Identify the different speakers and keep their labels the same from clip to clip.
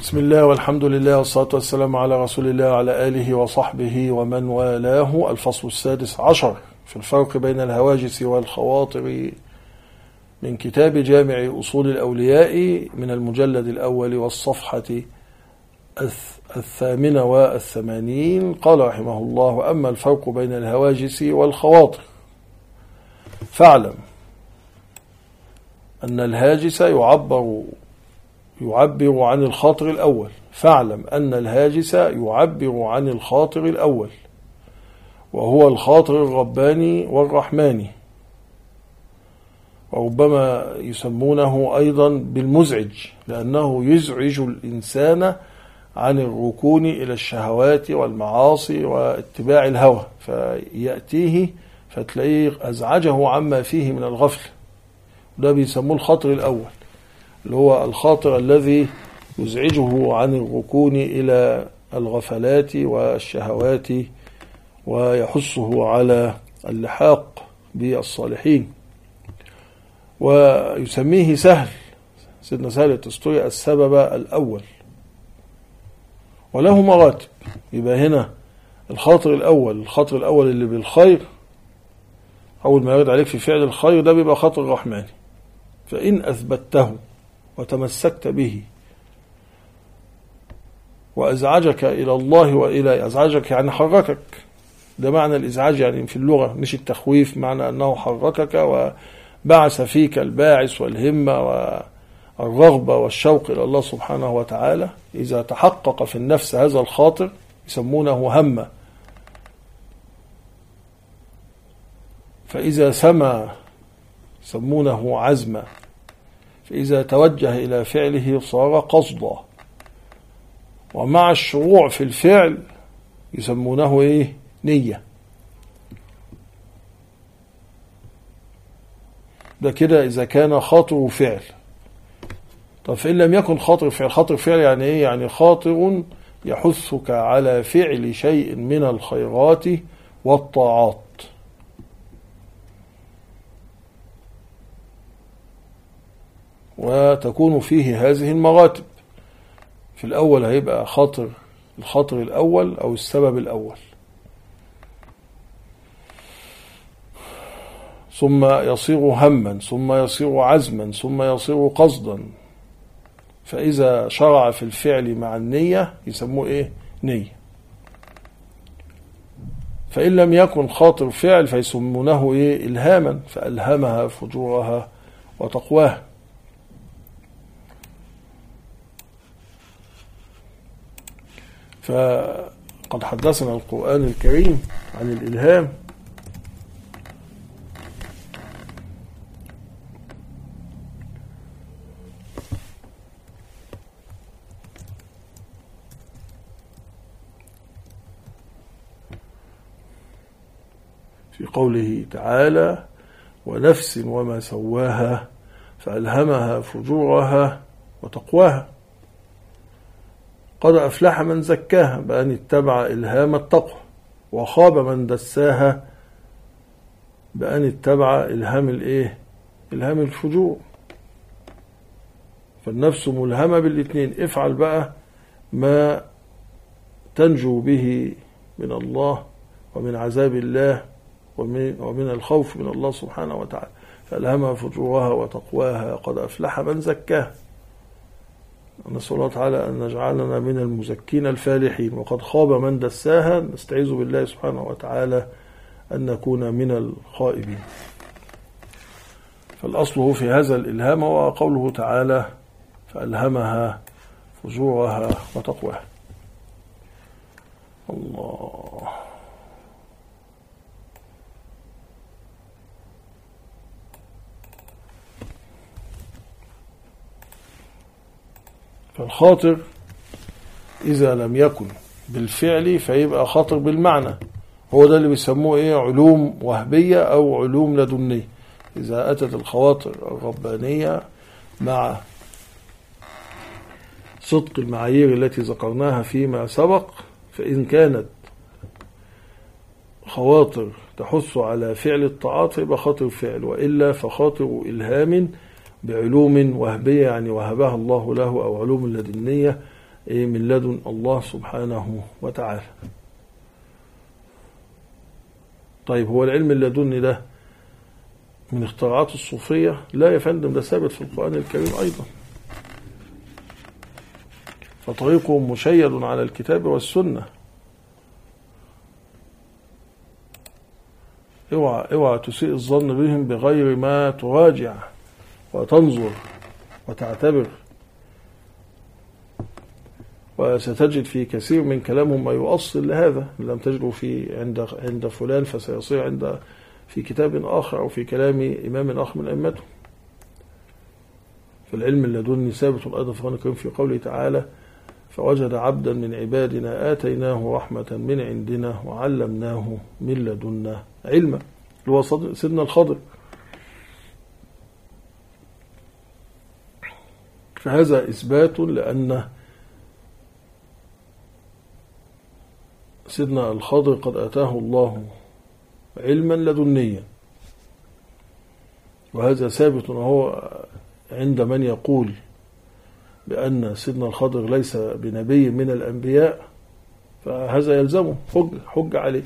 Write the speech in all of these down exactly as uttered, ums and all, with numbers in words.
Speaker 1: بسم الله والحمد لله والصلاة والسلام على رسول الله وعلى آله وصحبه ومن والاه. الفصل السادس عشر في الفرق بين الهواجس والخواطر من كتاب جامع أصول الأولياء من المجلد الأول والصفحة الثامنة والثمانين. قال رحمه الله: أما الفرق بين الهواجس والخواطر فاعلم أن الهاجس يعبر يعبر عن الخاطر الأول فاعلم أن الهاجس يعبر عن الخاطر الأول وهو الخاطر الرباني والرحماني، وربما يسمونه أيضا بالمزعج لأنه يزعج الإنسان عن الركون إلى الشهوات والمعاصي واتباع الهوى، فيأتيه فتلاقيه أزعجه عما فيه من الغفل. ده بيسموه الخاطر الأول، اللي هو الخاطر الذي يزعجه عن الركون إلى الغفلات والشهوات ويحثه على اللحاق بالصالحين. ويسميه سهل سيدنا سهل التستوري السبب الأول، وله مراتب. يبقى هنا الخاطر الأول الخاطر الأول اللي بالخير، أول ما يرد عليك في فعل الخير ده بيبقى خاطر رحماني، فإن أثبته وتمسكت به وأزعجك إلى الله وإلى أزعجك يعني حركك، ده معنى الإزعاج يعني في اللغة، مش التخويف، معنى أنه حركك وبعث فيك الباعث والهمة والرغبة والشوق إلى الله سبحانه وتعالى. إذا تحقق في النفس هذا الخاطر يسمونه همة، فإذا سمى يسمونه عزمة، فإذا توجه إلى فعله صار قصدا، ومع الشروع في الفعل يسمونه إيه؟ نية. ده كده إذا كان خاطر فعل. طب فإن لم يكن خاطر فعل، خاطر فعل يعني إيه؟ يعني خاطر يحثك على فعل شيء من الخيرات والطاعات، وتكون فيه هذه المراتب. في الأول هيبقى خاطر الخاطر الأول أو السبب الأول، ثم يصير هما، ثم يصير عزما، ثم يصير قصدا. فإذا شرع في الفعل مع النية يسموه إيه؟ نية. فإن لم يكن خاطر فعل فيسمونه إيه؟ إلهاما، فألهمها فجورها وتقواها. فقد حدثنا القرآن الكريم عن الإلهام، في قوله تعالى: ونفس وما سواها فألهمها فجورها وتقواها، قد أفلح من زكاها بأن اتبع إلهام التقوى، وخاب من دساها بأن اتبع إلهام الإيه؟ إلهام الفجور. فالنفس ملهمة بالاثنين، افعل بقى ما تنجو به من الله ومن عذاب الله ومن, ومن الخوف من الله سبحانه وتعالى. فألهمها فجورها وتقواها قد أفلح من زكاها. نسأل الله تعالى أن نجعلنا من المزكين الفالحين. وقد خاب من دساها، نستعيذ بالله سبحانه وتعالى أن نكون من الخائبين. فالأصل في هذا الإلهام هو قوله تعالى: فألهمها فجورها وتقواها. الله. فالخاطر إذا لم يكن بالفعل فيبقى خاطر بالمعنى، هو ده اللي بيسموه إيه؟ علوم وهبية أو علوم لدنية. إذا أتت الخواطر الربانية مع صدق المعايير التي ذكرناها فيما سبق، فإن كانت خواطر تحث على فعل الطاعات فيبقى خاطر فعل، وإلا فخاطر إلهام بعلوم وهبية يعني وهبها الله له، أو علوم لدنية من لدن الله سبحانه وتعالى. طيب هو العلم اللدني ده من اختراعات الصوفية؟ لا يا فندم، ده ثابت في القرآن الكريم أيضا، فطريقهم مشيد على الكتاب والسنة. اوعى اوعى تسيء الظن بهم بغير ما تراجع وتنظر وتعتبر، وستجد في كثير من كلامهم ما يؤصل لهذا. لم تجده في عند عند فلان فسيصير عند في كتاب آخر أو في كلام إمام آخر من أئمته. فالعلم اللدني ثابت أيضا في القرآن الكريم في قوله تعالى: فوجد عبدا من عبادنا آتيناه رحمة من عندنا وعلمناه من لدنا علما، اللي هو سيدنا الخضر. فهذا إثبات لأن سيدنا الخضر قد آتاه الله علما لدنيا، وهذا ثابت وهو عند من يقول بأن سيدنا الخضر ليس بنبي من الأنبياء، فهذا يلزمه حج, حج عليه.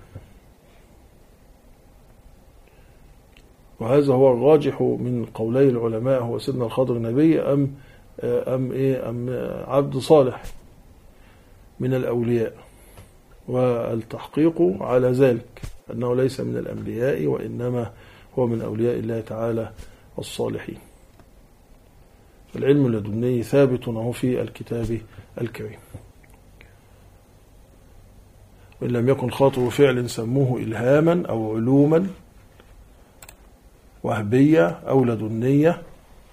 Speaker 1: وهذا هو الراجح من قولي العلماء، هو سيدنا الخضر نبي أم أم إيه أم عبد صالح من الأولياء، والتحقيق على ذلك أنه ليس من الأنبياء وإنما هو من أولياء الله تعالى الصالحين. العلم اللدني ثابت وهو في الكتاب الكريم، وإن لم يكن خاطر فعل سموه إلهاما أو علوما وهبية أو لدنية،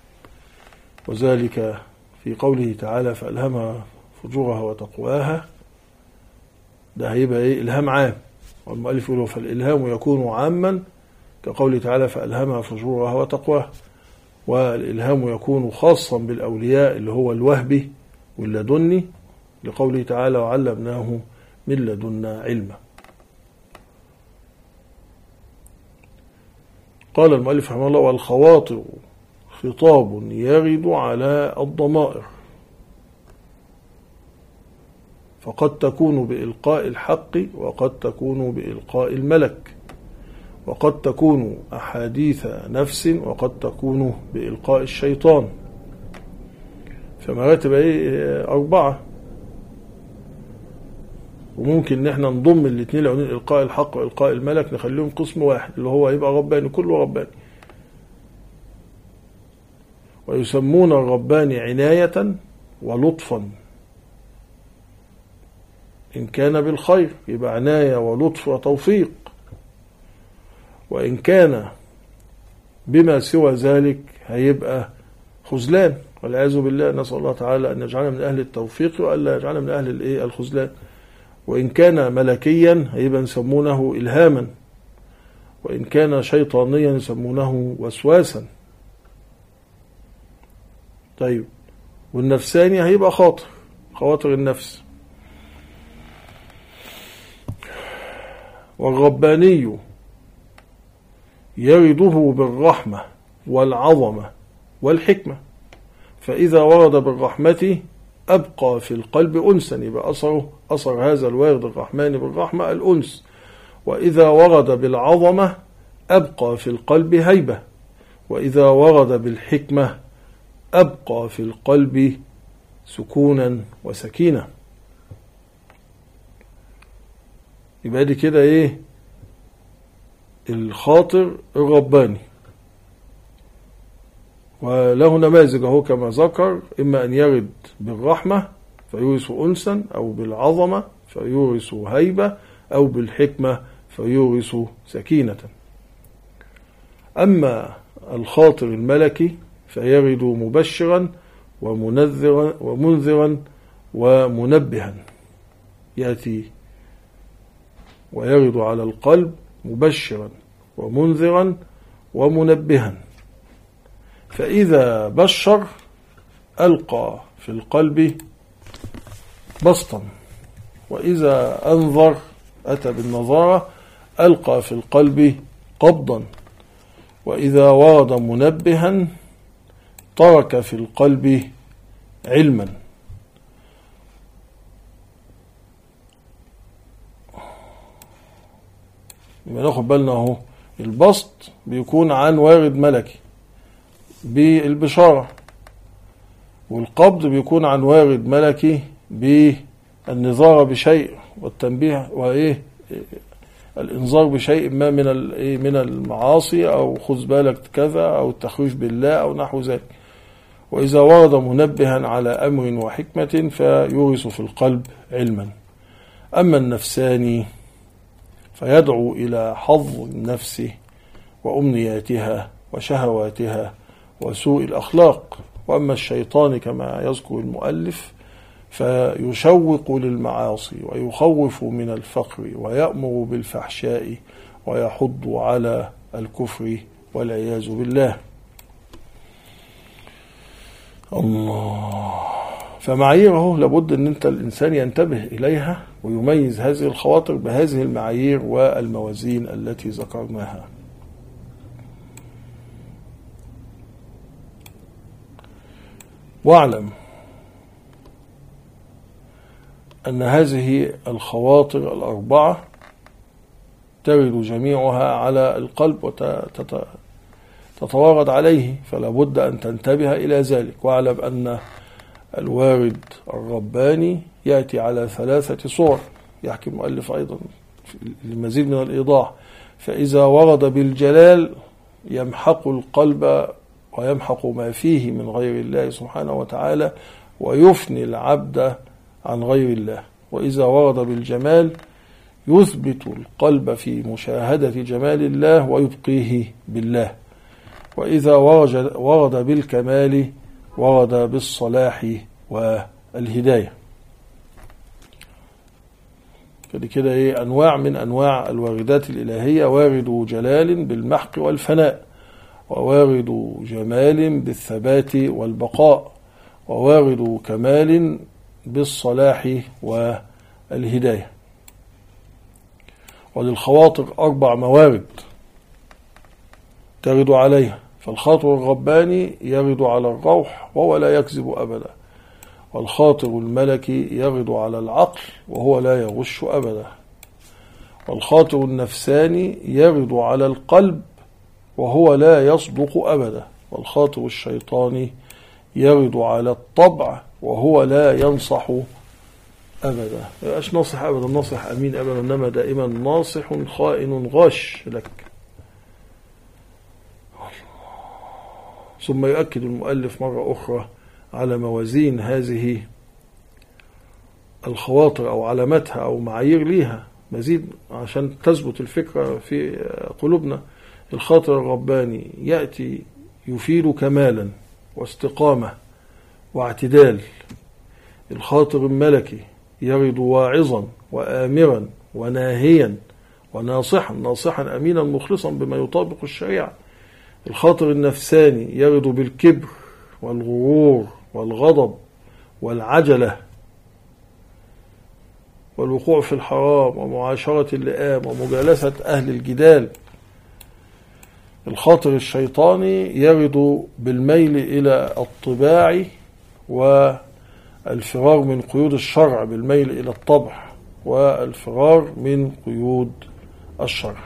Speaker 1: وذلك في قوله تعالى: فألهمها فجورها وتقواها. ده هيبقى إيه؟ إلهام عام. والمؤلف يقول: فالإلهام يكون عاما كقوله تعالى: فألهمها فجورها وتقواها. والإلهام يكون خاصا بالأولياء اللي هو الوهبي واللدني، لقوله تعالى: وعلمناه من لدنا علما. قال المؤلف رحمه الله: والخواطر خطاب يرد على الضمائر، فقد تكون بإلقاء الحق وقد تكون بإلقاء الملك، وقد تكون أحاديث نفس وقد تكون بإلقاء الشيطان. فمراتب ايه؟ أربعة. وممكن نحن نضم الاثنين لو إلقاء الحق وإلقاء الملك نخليهم قسم واحد اللي هو يبقى رباني، كله رباني. ويسمون الرباني عناية ولطفا، إن كان بالخير يبقى عناية ولطف وتوفيق، وإن كان بما سوى ذلك هيبقى خذلان والعياذ بالله. نسأل الله تعالى أن يجعلنا من أهل التوفيق وألا يجعلنا من أهل الخذلان. وإن كان ملكيا هيبقى يسمونه إلهاما، وإن كان شيطانيا يسمونه وسواسا. طيب، والنفساني هيبقى خاطر، خواطر النفس. والرباني يرده بالرحمة والعظمة والحكمة، فإذا ورد بالرحمة أبقى في القلب أنسا، يبقى أثره أثر هذا الوارد الرحمن بالرحمة الأنس. وإذا ورد بالعظمة أبقى في القلب هيبة، وإذا ورد بالحكمة أبقى في القلب سكونا وسكينة. يبقى دي كده إيه؟ الخاطر الرباني. وله نماذج اهو كما ذكر، إما أن يرد بالرحمة فيورث أنسا، أو بالعظمة فيورث هيبة، أو بالحكمة فيورث سكينة. أما الخاطر الملكي فيرد مبشرا ومنذرا ومنذرا ومنبها، يأتي ويرد على القلب مبشرا ومنذرا ومنبها، فإذا بشر ألقى في القلب بسطا، وإذا أنظر أتى بالنظارة ألقى في القلب قبضا، وإذا ورد منبها ترك في القلب علما، ناخد بالنا اهو، البسط بيكون عن وارد ملكي بالبشارة، والقبض بيكون عن وارد ملكي بالنظارة بشيء والتنبيه وإيه الإنذار بشيء ما من من المعاصي، أو خذ بالك كذا، أو التخويف بالله أو نحو ذلك. وإذا ورد منبها على أمر وحكمة فيورث في القلب علما. أما النفساني فيدعو إلى حظ النفس وأمنياتها وشهواتها وسوء الأخلاق. وأما الشيطان كما يذكر المؤلف فيشوق للمعاصي ويخوف من الفقر ويأمر بالفحشاء ويحض على الكفر والعياذ بالله. الله. فمعاييره لابد أن أنت الإنسان ينتبه إليها ويميز هذه الخواطر بهذه المعايير والموازين التي ذكرناها. واعلم أن هذه الخواطر الأربعة ترد جميعها على القلب وتتوارد عليه، فلا بد أن تنتبه إلى ذلك. واعلم أن الوارد الرباني يأتي على ثلاثة صور، يحكي المؤلف أيضا للمزيد من الإيضاح. فإذا ورد بالجلال يمحق القلب ويمحق ما فيه من غير الله سبحانه وتعالى ويفني العبد عن غير الله. وإذا ورد بالجمال يثبت القلب في مشاهدة جمال الله ويبقيه بالله. وإذا ورد بالكمال ورد بالصلاح والهداية. كده كده ايه أنواع من أنواع الواردات الإلهية: وارد جلال بالمحق والفناء، ووارد جمال بالثبات والبقاء، ووارد كمال بالصلاح والهداية. وللخواطر أربع موارد ترد عليها. فالخاطر الرباني يرد على الروح وهو لا يكذب أبدا، والخاطر الملكي يرد على العقل وهو لا يغش أبدا، والخاطر النفساني يرد على القلب وهو لا يصدق أبدا، والخاطر الشيطاني يرد على الطبع وهو لا ينصح أبدا. ما يبقاش ناصح أبدا، ناصح أمين أبدا، إنما دائما ناصح خائن غش لك. ثم يؤكد المؤلف مرة أخرى على موازين هذه الخواطر أو علامتها أو معايير ليها مزيد عشان تثبت الفكرة في قلوبنا. الخاطر الرباني يأتي يفيد كمالا واستقامة واعتدال. الخاطر الملكي يرد واعظا وآمرا وناهيا وناصحا، ناصحا أمينا مخلصا بما يطابق الشريعة. الخاطر النفساني يرد بالكبر والغرور والغضب والعجلة والوقوع في الحرام ومعاشرة اللئام ومجالسة أهل الجدال. الخاطر الشيطاني يرد بالميل إلى الطباع والفرار من قيود الشرع، بالميل إلى الطبع والفرار من قيود الشرع.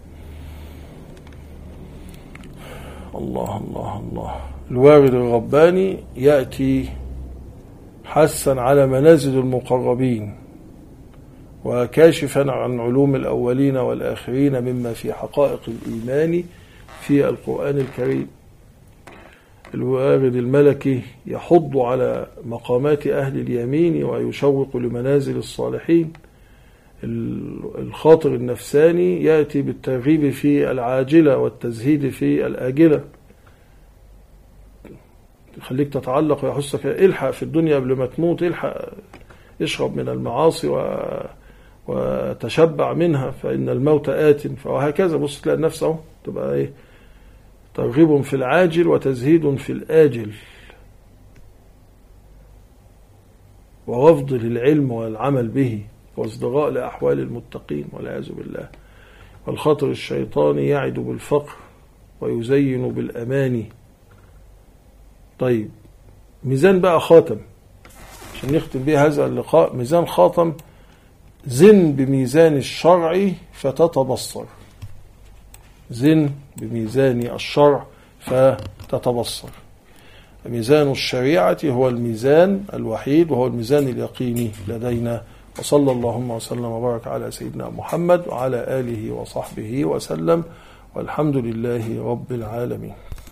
Speaker 1: الله الله الله. الوارد الرباني يأتي حثا على منازل المقربين وكاشفا عن علوم الأولين والآخرين مما في حقائق الإيمان في القرآن الكريم. الوارد الملكي يحض على مقامات أهل اليمين ويشوق لمنازل الصالحين. الخاطر النفساني يأتي بالترغيب في العاجلة والتزهيد في الآجلة، يخليك تتعلق ويحسك الحق في الدنيا قبل ما تموت، الحق اشرب من المعاصي و... وتشبع منها فإن الموت آت. فهكذا بص تلاقي النفس اهو تبقى ايه، ترغيب في العاجل وتزهيد في الآجل، ورفض للعلم والعمل به، وازدراء لأحوال المتقين والعياذ بالله. والخاطر الشيطاني يعد بالفقر ويزين بالأماني. طيب ميزان بقى خاتم عشان نختم بيه هذا اللقاء. ميزان خاتم: زن بميزان الشرع فتتبصر. زن بميزان الشرع فتتبصر. ميزان الشريعة هو الميزان الوحيد وهو الميزان اليقيني لدينا. وصلى اللهم وسلم وبارك على سيدنا محمد وعلى آله وصحبه وسلم، والحمد لله رب العالمين.